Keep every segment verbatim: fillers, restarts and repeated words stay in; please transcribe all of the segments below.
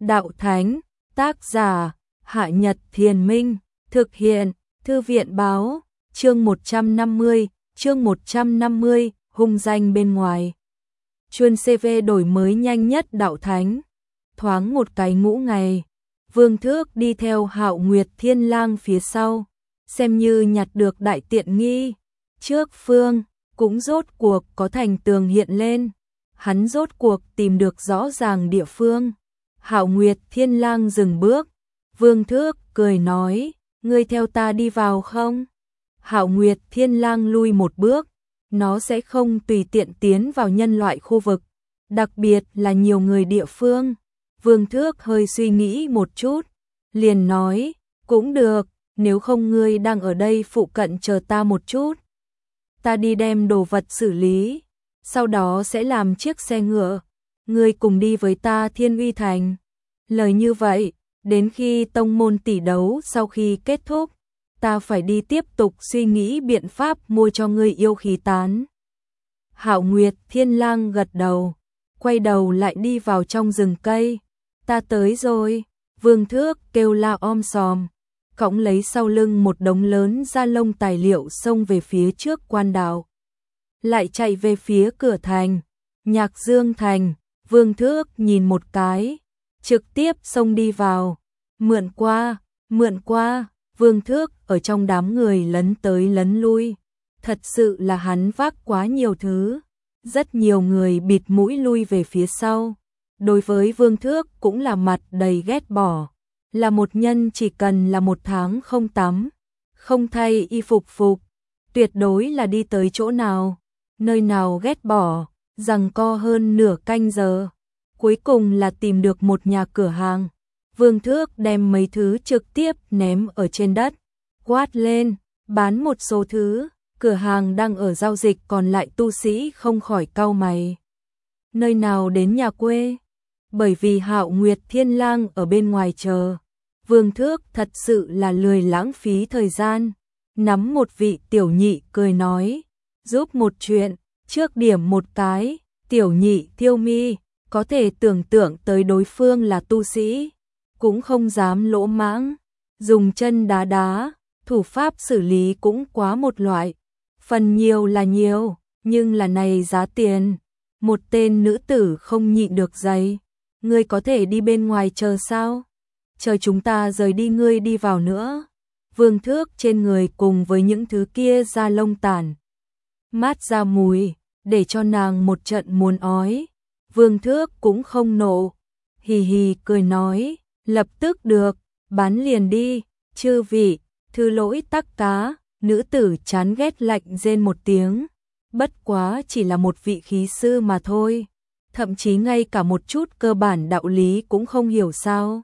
Đạo Thánh, tác giả, Hạ Nhật Thiền Minh, thực hiện, Thư viện Báo, chương một trăm năm mươi, chương một trăm năm mươi, hung danh bên ngoài. Chuân xê vê đổi mới nhanh nhất Đạo Thánh. Thoáng một cái ngũ ngày, Vương Thước đi theo Hạo Nguyệt Thiên Lang phía sau, xem như nhặt được đại tiện nghi. Trước phương, cũng rốt cuộc có thành tường hiện lên, hắn rốt cuộc tìm được rõ ràng địa phương. Hạo Nguyệt Thiên Lang dừng bước, Vương Thước cười nói, ngươi theo ta đi vào không? Hạo Nguyệt Thiên Lang lui một bước, nó sẽ không tùy tiện tiến vào nhân loại khu vực, đặc biệt là nhiều người địa phương. Vương Thước hơi suy nghĩ một chút, liền nói, cũng được, nếu không ngươi đang ở đây phụ cận chờ ta một chút. Ta đi đem đồ vật xử lý, sau đó sẽ làm chiếc xe ngựa, ngươi cùng đi với ta Thiên Uy Thành. Lời như vậy, đến khi tông môn tỷ đấu sau khi kết thúc, ta phải đi tiếp tục suy nghĩ biện pháp mua cho ngươi yêu khí tán. Hạo Nguyệt Thiên Lang gật đầu, quay đầu lại đi vào trong rừng cây. Ta tới rồi, Vương Thước kêu la om sòm, cõng lấy sau lưng một đống lớn da lông tài liệu xông về phía trước quan đạo. Lại chạy về phía cửa thành, Nhạc Dương Thành. Vương Thước nhìn một cái, trực tiếp xông đi vào, mượn qua, mượn qua. Vương Thước ở trong đám người lấn tới lấn lui, thật sự là hắn vác quá nhiều thứ, rất nhiều người bịt mũi lui về phía sau. Đối với Vương Thước cũng là mặt đầy ghét bỏ, là một nhân chỉ cần là một tháng không tắm, không thay y phục phục, tuyệt đối là đi tới chỗ nào, nơi nào ghét bỏ, giằng co hơn nửa canh giờ, cuối cùng là tìm được một nhà cửa hàng. Vương Thước đem mấy thứ trực tiếp ném ở trên đất, quát lên, bán một số thứ. Cửa hàng đang ở giao dịch còn lại tu sĩ không khỏi cau mày. Nơi nào đến nhà quê? Bởi vì Hạo Nguyệt Thiên Lang ở bên ngoài chờ, Vương Thước thật sự là lười lãng phí thời gian. Nắm một vị tiểu nhị cười nói, giúp một chuyện, trước điểm một cái. Tiểu nhị Tiêu Mi có thể tưởng tượng tới đối phương là tu sĩ, cũng không dám lỗ mãng, dùng chân đá đá, thủ pháp xử lý cũng quá một loại. Phần nhiều là nhiều, nhưng là này giá tiền. Một tên nữ tử không nhịn được giày, ngươi có thể đi bên ngoài chờ sao? Chờ chúng ta rời đi ngươi đi vào nữa. Vương Thước trên người cùng với những thứ kia da lông tản mát ra mùi, để cho nàng một trận muốn ói. Vương Thước cũng không nộ, hì hì cười nói, lập tức được, bán liền đi. Chư vị, thư lỗi tắc cá. Nữ tử chán ghét lạnh rên một tiếng, bất quá chỉ là một vị khí sư mà thôi, thậm chí ngay cả một chút cơ bản đạo lý cũng không hiểu sao.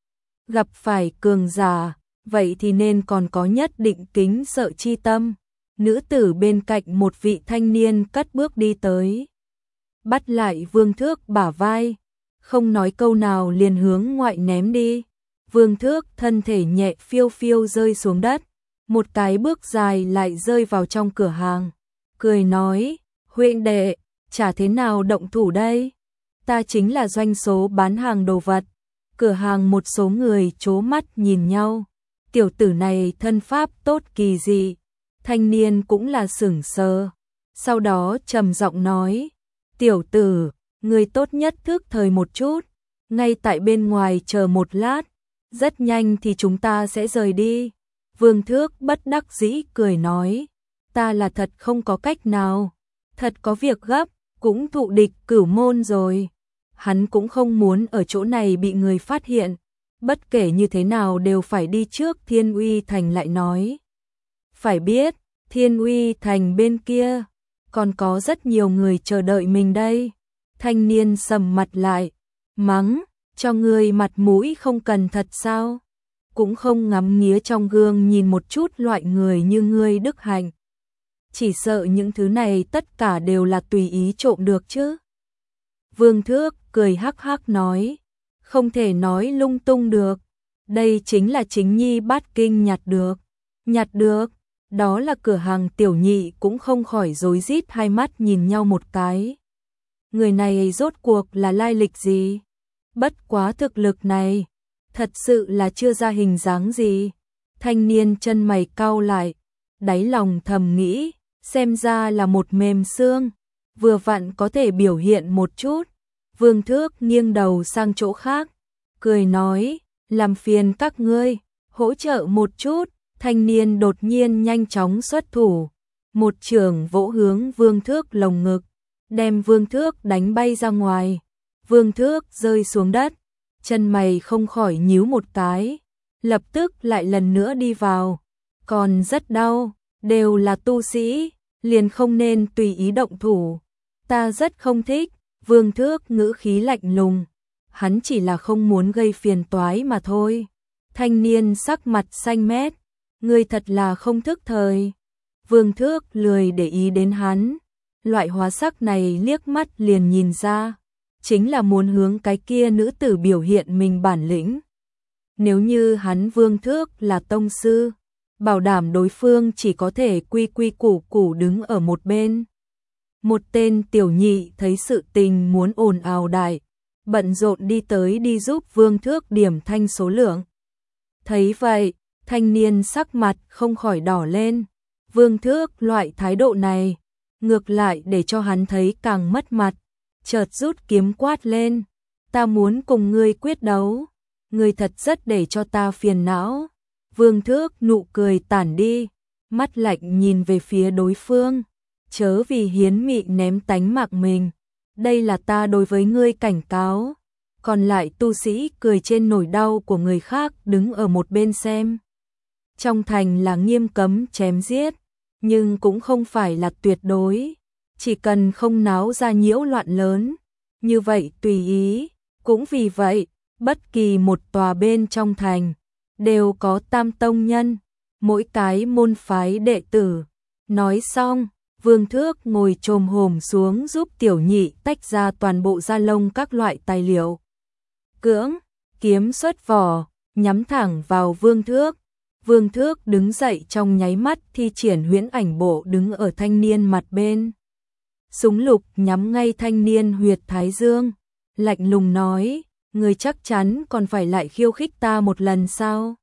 Gặp phải cường giả, vậy thì nên còn có nhất định kính sợ chi tâm. Nữ tử bên cạnh một vị thanh niên cất bước đi tới, bắt lại Vương Thước bả vai, không nói câu nào liền hướng ngoại ném đi. Vương Thước thân thể nhẹ phiêu phiêu rơi xuống đất, một cái bước dài lại rơi vào trong cửa hàng, cười nói, huynh đệ, chả thế nào động thủ đây, ta chính là doanh số bán hàng đồ vật. Cửa hàng một số người chố mắt nhìn nhau, tiểu tử này thân pháp tốt kỳ dị. Thanh niên cũng là sửng sờ, sau đó trầm giọng nói, tiểu tử, người tốt nhất thức thời một chút, ngay tại bên ngoài chờ một lát, rất nhanh thì chúng ta sẽ rời đi. Vương Thước bất đắc dĩ cười nói, ta là thật không có cách nào, thật có việc gấp, cũng thụ địch cửu môn rồi. Hắn cũng không muốn ở chỗ này bị người phát hiện, bất kể như thế nào đều phải đi trước Thiên Uy Thành lại nói. Phải biết, Thiên Uy Thành bên kia, còn có rất nhiều người chờ đợi mình đây. Thanh niên sầm mặt lại, mắng, cho người mặt mũi không cần thật sao? Cũng không ngắm nghía trong gương nhìn một chút loại người như ngươi đức hạnh. Chỉ sợ những thứ này tất cả đều là tùy ý trộm được chứ. Vương Thước cười hắc hắc nói, không thể nói lung tung được, đây chính là chính nhi bát kinh nhặt được. Nhặt được, đó là cửa hàng. Tiểu nhị cũng không khỏi rối rít hai mắt nhìn nhau một cái. Người này rốt cuộc là lai lịch gì? Bất quá thực lực này, thật sự là chưa ra hình dáng gì. Thanh niên chân mày cau lại, đáy lòng thầm nghĩ, xem ra là một mềm xương, vừa vặn có thể biểu hiện một chút. Vương Thước nghiêng đầu sang chỗ khác, cười nói, làm phiền các ngươi, hỗ trợ một chút. Thanh niên đột nhiên nhanh chóng xuất thủ, một chưởng vỗ hướng Vương Thước lồng ngực, đem Vương Thước đánh bay ra ngoài. Vương Thước rơi xuống đất, chân mày không khỏi nhíu một cái, lập tức lại lần nữa đi vào, còn rất đau, đều là tu sĩ, liền không nên tùy ý động thủ. Ta rất không thích. Vương Thước ngữ khí lạnh lùng, hắn chỉ là không muốn gây phiền toái mà thôi. Thanh niên sắc mặt xanh mét, ngươi thật là không thức thời. Vương Thước lười để ý đến hắn, loại hóa sắc này liếc mắt liền nhìn ra, chính là muốn hướng cái kia nữ tử biểu hiện mình bản lĩnh. Nếu như hắn Vương Thước là tông sư, bảo đảm đối phương chỉ có thể quy quy củ củ đứng ở một bên. Một tên tiểu nhị thấy sự tình muốn ồn ào đại, bận rộn đi tới đi giúp Vương Thước điểm thanh số lượng. Thấy vậy, thanh niên sắc mặt không khỏi đỏ lên. Vương Thước loại thái độ này, ngược lại để cho hắn thấy càng mất mặt. Chợt rút kiếm quát lên, ta muốn cùng ngươi quyết đấu, ngươi thật rất để cho ta phiền não. Vương Thước nụ cười tản đi, mắt lạnh nhìn về phía đối phương, chớ vì hiến mị ném tánh mạng mình, đây là ta đối với ngươi cảnh cáo. Còn lại tu sĩ cười trên nỗi đau của người khác đứng ở một bên xem. Trong thành là nghiêm cấm chém giết, nhưng cũng không phải là tuyệt đối, chỉ cần không náo ra nhiễu loạn lớn, như vậy tùy ý. Cũng vì vậy, bất kỳ một tòa bên trong thành, đều có tam tông nhân, mỗi cái môn phái đệ tử. Nói xong, Vương Thước ngồi chồm hổm xuống giúp tiểu nhị tách ra toàn bộ da lông các loại tài liệu. Cưỡng, kiếm xuất vỏ, nhắm thẳng vào Vương Thước. Vương Thước đứng dậy trong nháy mắt thi triển huyễn ảnh bộ đứng ở thanh niên mặt bên. Súng lục nhắm ngay thanh niên huyệt thái dương, lạnh lùng nói, người chắc chắn còn phải lại khiêu khích ta một lần sao?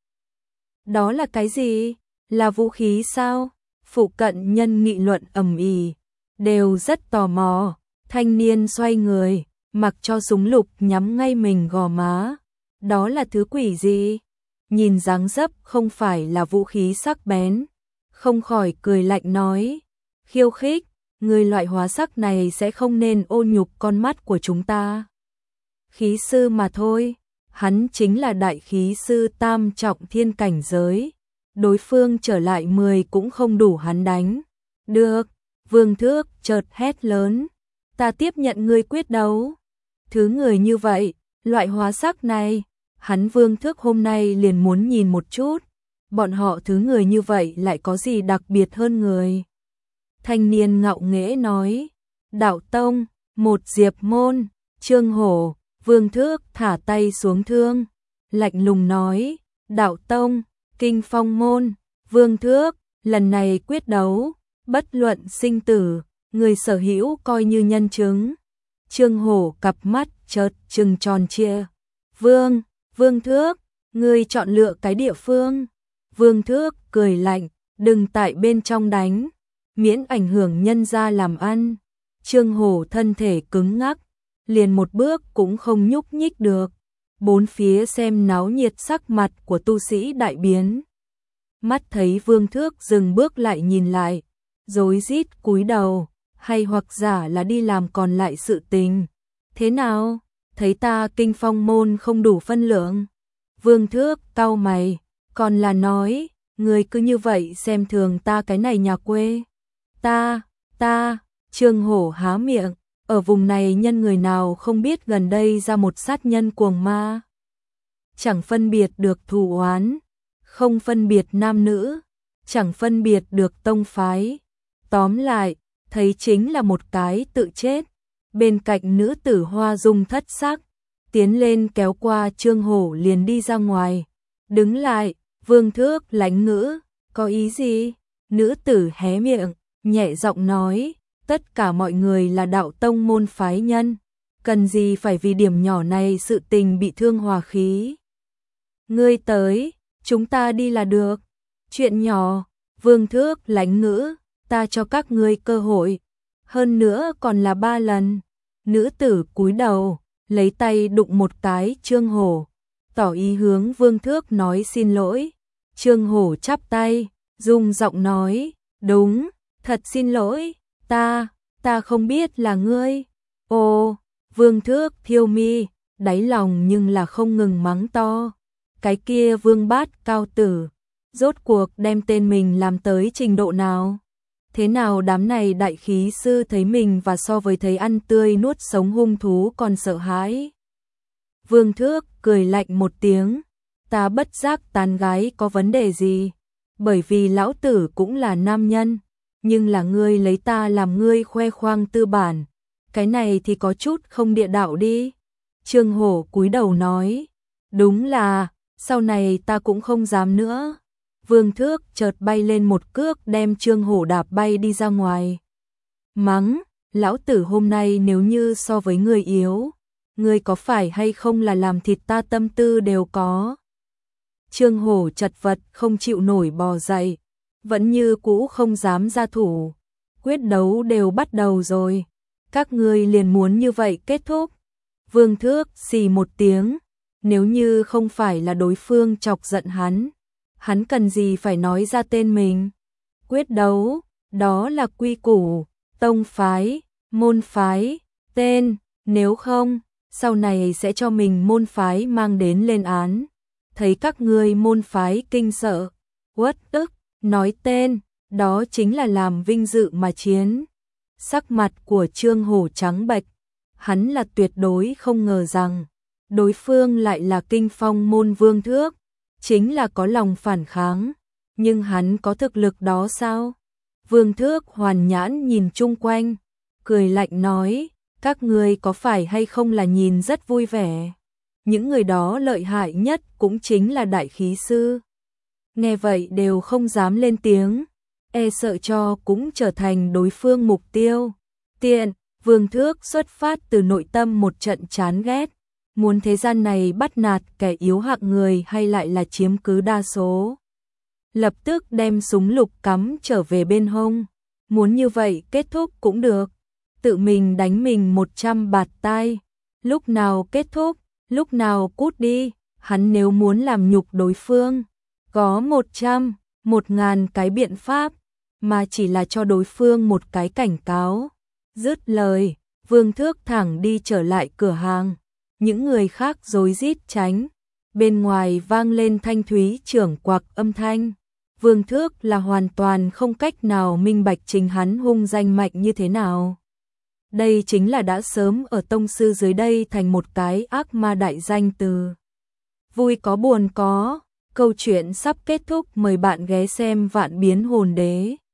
Đó là cái gì? Là vũ khí sao? Phụ cận nhân nghị luận ầm ĩ, đều rất tò mò. Thanh niên xoay người, mặc cho súng lục nhắm ngay mình gò má. Đó là thứ quỷ gì? Nhìn dáng dấp không phải là vũ khí sắc bén, không khỏi cười lạnh nói, khiêu khích, người loại hóa sắc này sẽ không nên ô nhục con mắt của chúng ta. Khí sư mà thôi, hắn chính là đại khí sư tam trọng thiên cảnh giới, đối phương trở lại mười cũng không đủ hắn đánh. Được, Vương Thước chợt hét lớn, ta tiếp nhận ngươi quyết đấu. Thứ người như vậy, loại hóa sắc này, hắn Vương Thước hôm nay liền muốn nhìn một chút, bọn họ thứ người như vậy lại có gì đặc biệt hơn người. Thanh niên ngạo nghễ nói, đạo tông, một diệp môn, Trương Hổ. Vương Thước thả tay xuống thương, lạnh lùng nói, đạo tông, kinh phong môn. Vương Thước, lần này quyết đấu, bất luận sinh tử, người sở hữu coi như nhân chứng. Trương Hổ cặp mắt chợt trừng tròn trịa. Vương, Vương Thước, ngươi chọn lựa cái địa phương. Vương Thước cười lạnh, đừng tại bên trong đánh, miễn ảnh hưởng nhân gia làm ăn. Trương Hổ thân thể cứng ngắc, liền một bước cũng không nhúc nhích được. Bốn phía xem náo nhiệt sắc mặt của tu sĩ đại biến. Mắt thấy Vương Thước dừng bước lại nhìn lại, rối rít cúi đầu, hay hoặc giả là đi làm còn lại sự tình. Thế nào? Thấy ta kinh phong môn không đủ phân lượng? Vương Thước cau mày, còn là nói, người cứ như vậy xem thường ta cái này nhà quê. Ta, ta, Trương Hổ há miệng, ở vùng này nhân người nào không biết gần đây ra một sát nhân cuồng ma. Chẳng phân biệt được thù oán, không phân biệt nam nữ, chẳng phân biệt được tông phái. Tóm lại, thấy chính là một cái tự chết. Bên cạnh nữ tử hoa dung thất sắc, tiến lên kéo qua Trương Hổ liền đi ra ngoài. Đứng lại, Vương Thước lánh ngữ, có ý gì? Nữ tử hé miệng, nhẹ giọng nói, tất cả mọi người là đạo tông môn phái nhân, cần gì phải vì điểm nhỏ này sự tình bị thương hòa khí. Ngươi tới, chúng ta đi là được. Chuyện nhỏ, Vương Thước lãnh ngữ, ta cho các ngươi cơ hội. Hơn nữa còn là ba lần. Nữ tử cúi đầu, lấy tay đụng một cái Trương Hổ, tỏ ý hướng Vương Thước nói xin lỗi. Trương Hổ chắp tay, rung giọng nói, đúng, thật xin lỗi, ta, ta không biết là ngươi. Ồ, Vương Thước thiêu mi, đáy lòng nhưng là không ngừng mắng to. Cái kia Vương Bát cao tử, rốt cuộc đem tên mình làm tới trình độ nào? Thế nào đám này đại khí sư thấy mình và so với thấy ăn tươi nuốt sống hung thú còn sợ hãi? Vương Thước cười lạnh một tiếng, ta bất giác tán gái có vấn đề gì? Bởi vì lão tử cũng là nam nhân, nhưng là ngươi lấy ta làm ngươi khoe khoang tư bản, cái này thì có chút không địa đạo đi. Trương Hổ cúi đầu nói, đúng là, sau này ta cũng không dám nữa. Vương Thước chợt bay lên một cước đem Trương Hổ đạp bay đi ra ngoài. Mắng, lão tử hôm nay nếu như so với người yếu, ngươi có phải hay không là làm thịt ta tâm tư đều có. Trương Hổ chật vật không chịu nổi bò dậy, vẫn như cũ không dám ra thủ. Quyết đấu đều bắt đầu rồi, các ngươi liền muốn như vậy kết thúc. Vương Thước xì một tiếng, nếu như không phải là đối phương chọc giận hắn, hắn cần gì phải nói ra tên mình. Quyết đấu, đó là quy củ, tông phái, môn phái, tên, nếu không, sau này sẽ cho mình môn phái mang đến lên án. Thấy các ngươi môn phái kinh sợ, uất ức, nói tên, đó chính là làm vinh dự mà chiến. Sắc mặt của Trương Hổ trắng bệch, hắn là tuyệt đối không ngờ rằng đối phương lại là kinh phong môn Vương Thước, chính là có lòng phản kháng, nhưng hắn có thực lực đó sao? Vương Thước hoàn nhãn nhìn chung quanh, cười lạnh nói, các ngươi có phải hay không là nhìn rất vui vẻ? Những người đó lợi hại nhất cũng chính là đại khí sư. Nghe vậy đều không dám lên tiếng, e sợ cho cũng trở thành đối phương mục tiêu. Tiện, Vương Thước xuất phát từ nội tâm một trận chán ghét, muốn thế gian này bắt nạt kẻ yếu hạng người hay lại là chiếm cứ đa số. Lập tức đem súng lục cắm trở về bên hông, muốn như vậy kết thúc cũng được, tự mình đánh mình một trăm bạt tai, lúc nào kết thúc, lúc nào cút đi, hắn nếu muốn làm nhục đối phương, có một trăm, một ngàn cái biện pháp, mà chỉ là cho đối phương một cái cảnh cáo. Dứt lời, Vương Thước thẳng đi trở lại cửa hàng, những người khác rối rít tránh, bên ngoài vang lên thanh thúy trưởng quặc âm thanh. Vương Thước là hoàn toàn không cách nào minh bạch chính hắn hung danh mạnh như thế nào. Đây chính là đã sớm ở tông sư dưới đây thành một cái ác ma đại danh từ. Vui có buồn có, câu chuyện sắp kết thúc, mời bạn ghé xem Vạn Biến Hồn Đế.